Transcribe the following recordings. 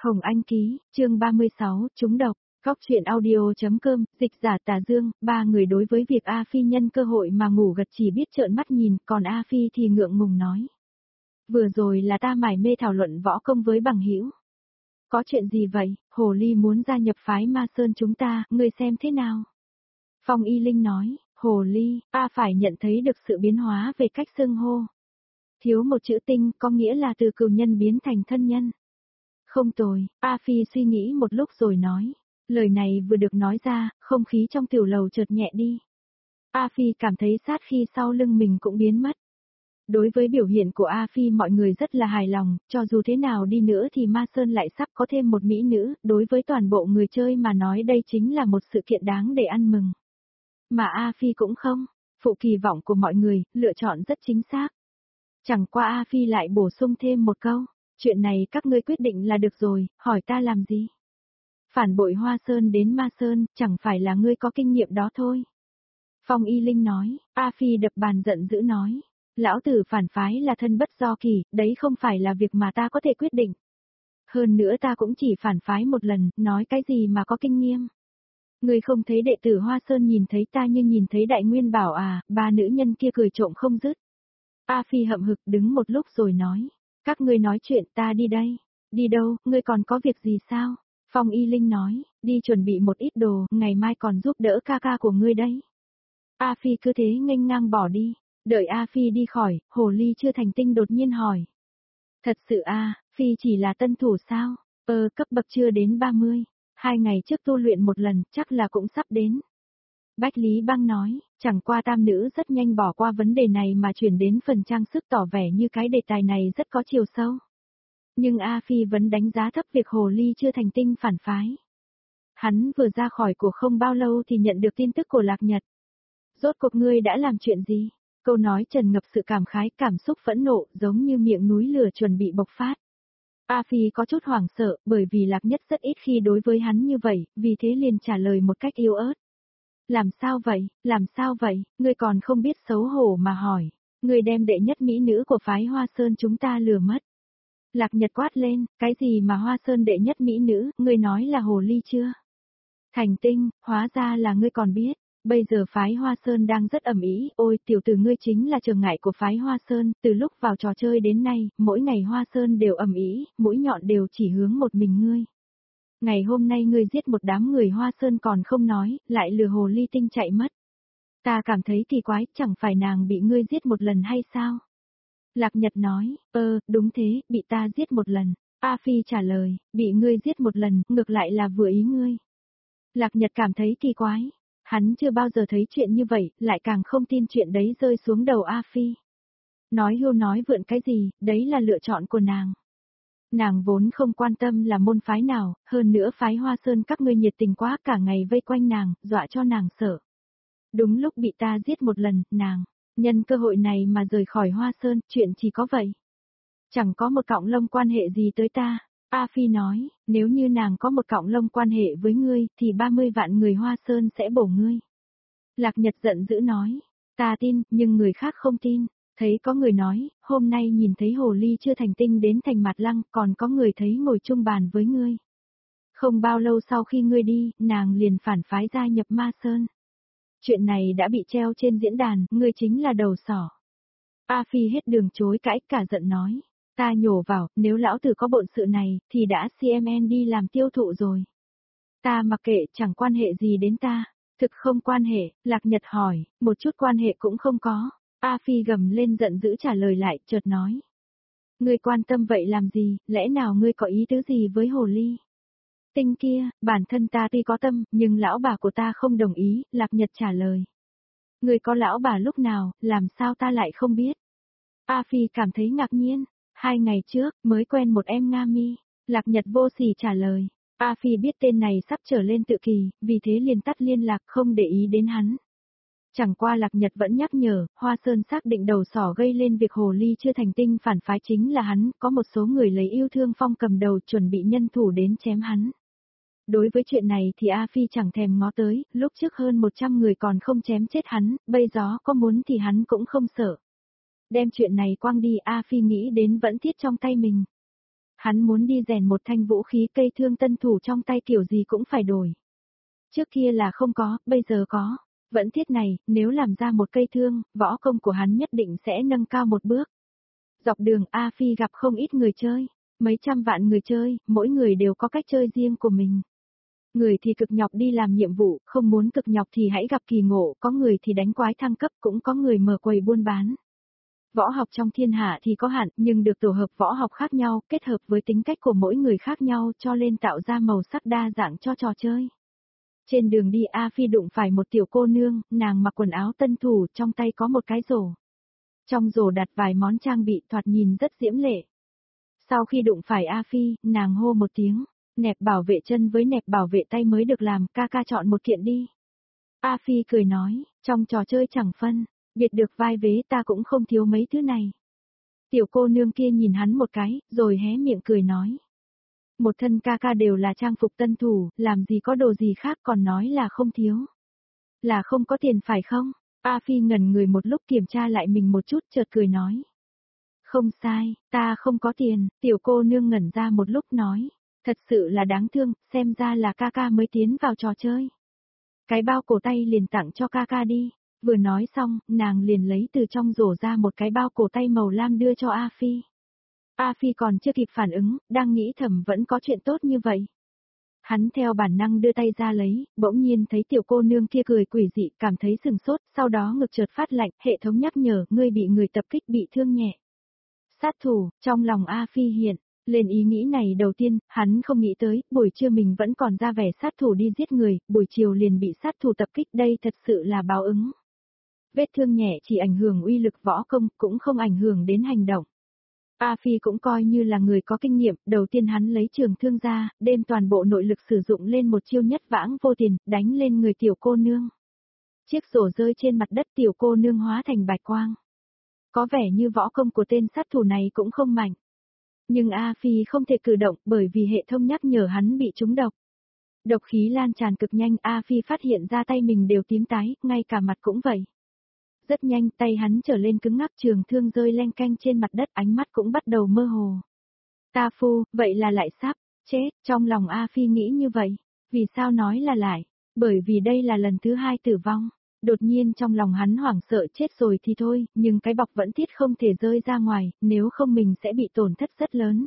Hồng Anh ký, chương 36, trúng độc. Góc truyện audio.com, dịch giả Tà Dương, ba người đối với việc A Phi nhân cơ hội mà ngủ gật chỉ biết trợn mắt nhìn, còn A Phi thì ngượng ngùng nói. Vừa rồi là ta mải mê thảo luận võ công với bằng hữu. Có chuyện gì vậy, Hồ Ly muốn gia nhập phái Ma Sơn chúng ta, ngươi xem thế nào? Phong Y Linh nói, Hồ Ly, ta phải nhận thấy được sự biến hóa về cách xưng hô. Thiếu một chữ tinh có nghĩa là từ cừu nhân biến thành thân nhân. Không tồi, A Phi suy nghĩ một lúc rồi nói. Lời này vừa được nói ra, không khí trong tiểu lầu chợt nhẹ đi. A Phi cảm thấy sát khi sau lưng mình cũng biến mất. Đối với biểu hiện của A Phi mọi người rất là hài lòng, cho dù thế nào đi nữa thì Ma Sơn lại sắp có thêm một mỹ nữ, đối với toàn bộ người chơi mà nói đây chính là một sự kiện đáng để ăn mừng. Mà A Phi cũng không, phụ kỳ vọng của mọi người, lựa chọn rất chính xác. Chẳng qua A Phi lại bổ sung thêm một câu, chuyện này các ngươi quyết định là được rồi, hỏi ta làm gì? Phản bội Hoa Sơn đến Ma Sơn, chẳng phải là ngươi có kinh nghiệm đó thôi. Phong Y Linh nói, A Phi đập bàn giận dữ nói, lão tử phản phái là thân bất do kỳ, đấy không phải là việc mà ta có thể quyết định. Hơn nữa ta cũng chỉ phản phái một lần, nói cái gì mà có kinh nghiệm. Ngươi không thấy đệ tử Hoa Sơn nhìn thấy ta như nhìn thấy Đại Nguyên Bảo à, ba nữ nhân kia cười trộm không dứt. A Phi hậm hực đứng một lúc rồi nói, các ngươi nói chuyện ta đi đây. Đi đâu, ngươi còn có việc gì sao? Phong Y Linh nói, đi chuẩn bị một ít đồ, ngày mai còn giúp đỡ ca ca của ngươi đấy. A Phi cứ thế nghênh ngang bỏ đi, đợi A Phi đi khỏi, Hồ Ly chưa thành tinh đột nhiên hỏi. Thật sự Phi chỉ là tân thủ sao? Cấp bậc chưa đến 30, 2 ngày trước tu luyện một lần, chắc là cũng sắp đến. Bách Lý Băng nói, chẳng qua tam nữ rất nhanh bỏ qua vấn đề này mà chuyển đến phần trang sức tỏ vẻ như cái đề tài này rất có chiều sâu. Nhưng A Phi vẫn đánh giá thấp việc Hồ Ly chưa thành tinh phản phái. Hắn vừa ra khỏi cuộc không bao lâu thì nhận được tin tức của Lạc Nhật. Rốt cuộc ngươi đã làm chuyện gì? Câu nói tràn ngập sự cảm khái, cảm xúc phẫn nộ, giống như miệng núi lửa chuẩn bị bộc phát. A Phi có chút hoảng sợ, bởi vì Lạc Nhất rất ít khi đối với hắn như vậy, vì thế liền trả lời một cách yếu ớt. Làm sao vậy, ngươi còn không biết xấu hổ mà hỏi, ngươi đem đệ nhất mỹ nữ của phái Hoa Sơn chúng ta lừa mất. Lạc Nhật quát lên, cái gì mà Hoa Sơn đệ nhất mỹ nữ, ngươi nói là Hồ Ly chưa? Thành tinh, hóa ra là ngươi còn biết, bây giờ phái Hoa Sơn đang rất ầm ĩ, ôi tiểu tử ngươi chính là trở ngại của phái Hoa Sơn, từ lúc vào trò chơi đến nay, mỗi ngày Hoa Sơn đều ầm ĩ, mũi nhọn đều chỉ hướng một mình ngươi. Ngày hôm nay ngươi giết một đám người Hoa Sơn còn không nói, lại lừa Hồ Ly tinh chạy mất. Ta cảm thấy kỳ quái, chẳng phải nàng bị ngươi giết một lần hay sao? Lạc Nhật nói, đúng thế, bị ta giết một lần. A Phi trả lời, bị ngươi giết một lần, ngược lại là vừa ý ngươi. Lạc Nhật cảm thấy kỳ quái. Hắn chưa bao giờ thấy chuyện như vậy, lại càng không tin chuyện đấy rơi xuống đầu A Phi. Nói hưu nói vượn cái gì, đấy là lựa chọn của nàng. Nàng vốn không quan tâm là môn phái nào, hơn nữa phái Hoa Sơn các ngươi nhiệt tình quá cả ngày vây quanh nàng, dọa cho nàng sợ. Đúng lúc bị ta giết một lần, nàng, nhân cơ hội này mà rời khỏi Hoa Sơn, chuyện chỉ có vậy. Chẳng có một cọng lông quan hệ gì tới ta. A Phi nói, nếu như nàng có một cọng lông quan hệ với ngươi, thì 30 vạn người Hoa Sơn sẽ bổ ngươi. Lạc Nhật giận dữ nói, ta tin, nhưng người khác không tin. Thấy có người nói, hôm nay nhìn thấy Hồ Ly chưa thành tinh đến Thành Mạt Lăng, còn có người thấy ngồi chung bàn với ngươi. Không bao lâu sau khi ngươi đi, nàng liền phản phái gia nhập Ma Sơn. Chuyện này đã bị treo trên diễn đàn, ngươi chính là đầu sỏ. A Phi hết đường chối cãi, cả giận nói. Ta nhổ vào, nếu lão tử có bộn sự này, thì đã CMN đi làm tiêu thụ rồi. Ta mặc kệ, chẳng quan hệ gì đến ta. Thực không quan hệ, Lạc Nhật hỏi, một chút quan hệ cũng không có. A Phi gầm lên giận dữ trả lời lại, chợt nói. Ngươi quan tâm vậy làm gì, lẽ nào ngươi có ý tứ gì với Hồ Ly? Tinh kia, bản thân ta tuy có tâm, nhưng lão bà của ta không đồng ý, Lạc Nhật trả lời. Ngươi có lão bà lúc nào, làm sao ta lại không biết? A Phi cảm thấy ngạc nhiên. 2 ngày trước, mới quen một em Nga Mi. Lạc Nhật vô sỉ trả lời. A Phi biết tên này sắp trở lên tự kỳ, vì thế liền tắt liên lạc không để ý đến hắn. Chẳng qua Lạc Nhật vẫn nhắc nhở, Hoa Sơn xác định đầu sỏ gây lên việc Hồ Ly chưa thành tinh phản phái chính là hắn, có một số người lấy yêu thương phong cầm đầu chuẩn bị nhân thủ đến chém hắn. Đối với chuyện này thì A Phi chẳng thèm ngó tới, lúc trước hơn 100 người còn không chém chết hắn, bây giờ có muốn thì hắn cũng không sợ. Đem chuyện này quăng đi A Phi nghĩ đến vẫn thiết trong tay mình. Hắn muốn đi rèn một thanh vũ khí cây thương tân thủ trong tay kiểu gì cũng phải đổi. Trước kia là không có, bây giờ có. Vẫn thiết này, nếu làm ra một cây thương, võ công của hắn nhất định sẽ nâng cao một bước. Dọc đường A Phi gặp không ít người chơi, mấy trăm vạn người chơi, mỗi người đều có cách chơi riêng của mình. Người thì cực nhọc đi làm nhiệm vụ, không muốn cực nhọc thì hãy gặp kỳ ngộ, có người thì đánh quái thăng cấp, cũng có người mở quầy buôn bán. Võ học trong thiên hạ thì có hạn, nhưng được tổ hợp võ học khác nhau, kết hợp với tính cách của mỗi người khác nhau cho nên tạo ra màu sắc đa dạng cho trò chơi. Trên đường đi A Phi đụng phải một tiểu cô nương, nàng mặc quần áo tân thủ, trong tay có một cái rổ. Trong rổ đặt vài món trang bị thoạt nhìn rất diễm lệ. Sau khi đụng phải A Phi, nàng hô một tiếng, nẹp bảo vệ chân với nẹp bảo vệ tay mới được làm, ca ca chọn một kiện đi. A Phi cười nói, trong trò chơi chẳng phân, biệt được vai vế ta cũng không thiếu mấy thứ này. Tiểu cô nương kia nhìn hắn một cái, rồi hé miệng cười nói. Một thân ca ca đều là trang phục tân thủ, làm gì có đồ gì khác còn nói là không thiếu. Là không có tiền phải không? A Phi ngẩn người một lúc kiểm tra lại mình một chút chợt cười nói. Không sai, ta không có tiền, tiểu cô nương ngẩn ra một lúc nói. Thật sự là đáng thương, xem ra là ca ca mới tiến vào trò chơi. Cái bao cổ tay liền tặng cho ca ca đi. Vừa nói xong, nàng liền lấy từ trong rổ ra một cái bao cổ tay màu lam đưa cho A Phi. A Phi còn chưa kịp phản ứng, đang nghĩ thầm vẫn có chuyện tốt như vậy. Hắn theo bản năng đưa tay ra lấy, bỗng nhiên thấy tiểu cô nương kia cười quỷ dị, cảm thấy sừng sốt, sau đó ngực chợt phát lạnh, hệ thống nhắc nhở, ngươi bị người tập kích bị thương nhẹ. Sát thủ, trong lòng A Phi hiện lên ý nghĩ này đầu tiên, hắn không nghĩ tới, buổi trưa mình vẫn còn ra vẻ sát thủ đi giết người, buổi chiều liền bị sát thủ tập kích, đây thật sự là báo ứng. Vết thương nhẹ chỉ ảnh hưởng uy lực võ công, cũng không ảnh hưởng đến hành động. A Phi cũng coi như là người có kinh nghiệm, đầu tiên hắn lấy trường thương ra, đem toàn bộ nội lực sử dụng lên một chiêu nhất vãng vô tiền, đánh lên người tiểu cô nương. Chiếc rổ rơi trên mặt đất, tiểu cô nương hóa thành bạch quang. Có vẻ như võ công của tên sát thủ này cũng không mạnh. Nhưng A Phi không thể cử động bởi vì hệ thống nhắc nhở hắn bị trúng độc. Độc khí lan tràn cực nhanh, A Phi phát hiện ra tay mình đều tím tái, ngay cả mặt cũng vậy. Rất nhanh tay hắn trở lên cứng ngắc, trường thương rơi leng keng trên mặt đất, ánh mắt cũng bắt đầu mơ hồ. Ta phu, vậy là lại sắp chết, trong lòng A Phi nghĩ như vậy. Vì sao nói là lại? Bởi vì đây là lần thứ hai tử vong. Đột nhiên trong lòng hắn hoảng sợ chết rồi thì thôi, nhưng cái bọc vẫn thiết không thể rơi ra ngoài, nếu không mình sẽ bị tổn thất rất lớn.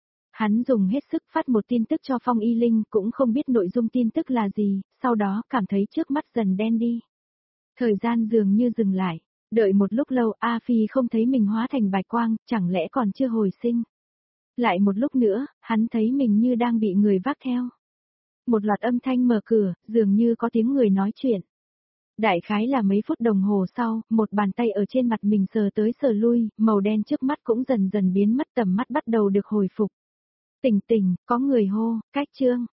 Hắn dùng hết sức phát một tin tức cho Phong Y Linh, cũng không biết nội dung tin tức là gì, sau đó cảm thấy trước mắt dần đen đi. Thời gian dường như dừng lại, đợi một lúc lâu A Phi không thấy mình hóa thành bạch quang, chẳng lẽ còn chưa hồi sinh. Lại một lúc nữa, hắn thấy mình như đang bị người vác theo. Một loạt âm thanh mở cửa, dường như có tiếng người nói chuyện. Đại khái là mấy phút đồng hồ sau, một bàn tay ở trên mặt mình sờ tới sờ lui, màu đen trước mắt cũng dần dần biến mất, tầm mắt bắt đầu được hồi phục. Tỉnh tỉnh, có người hô, cách trương.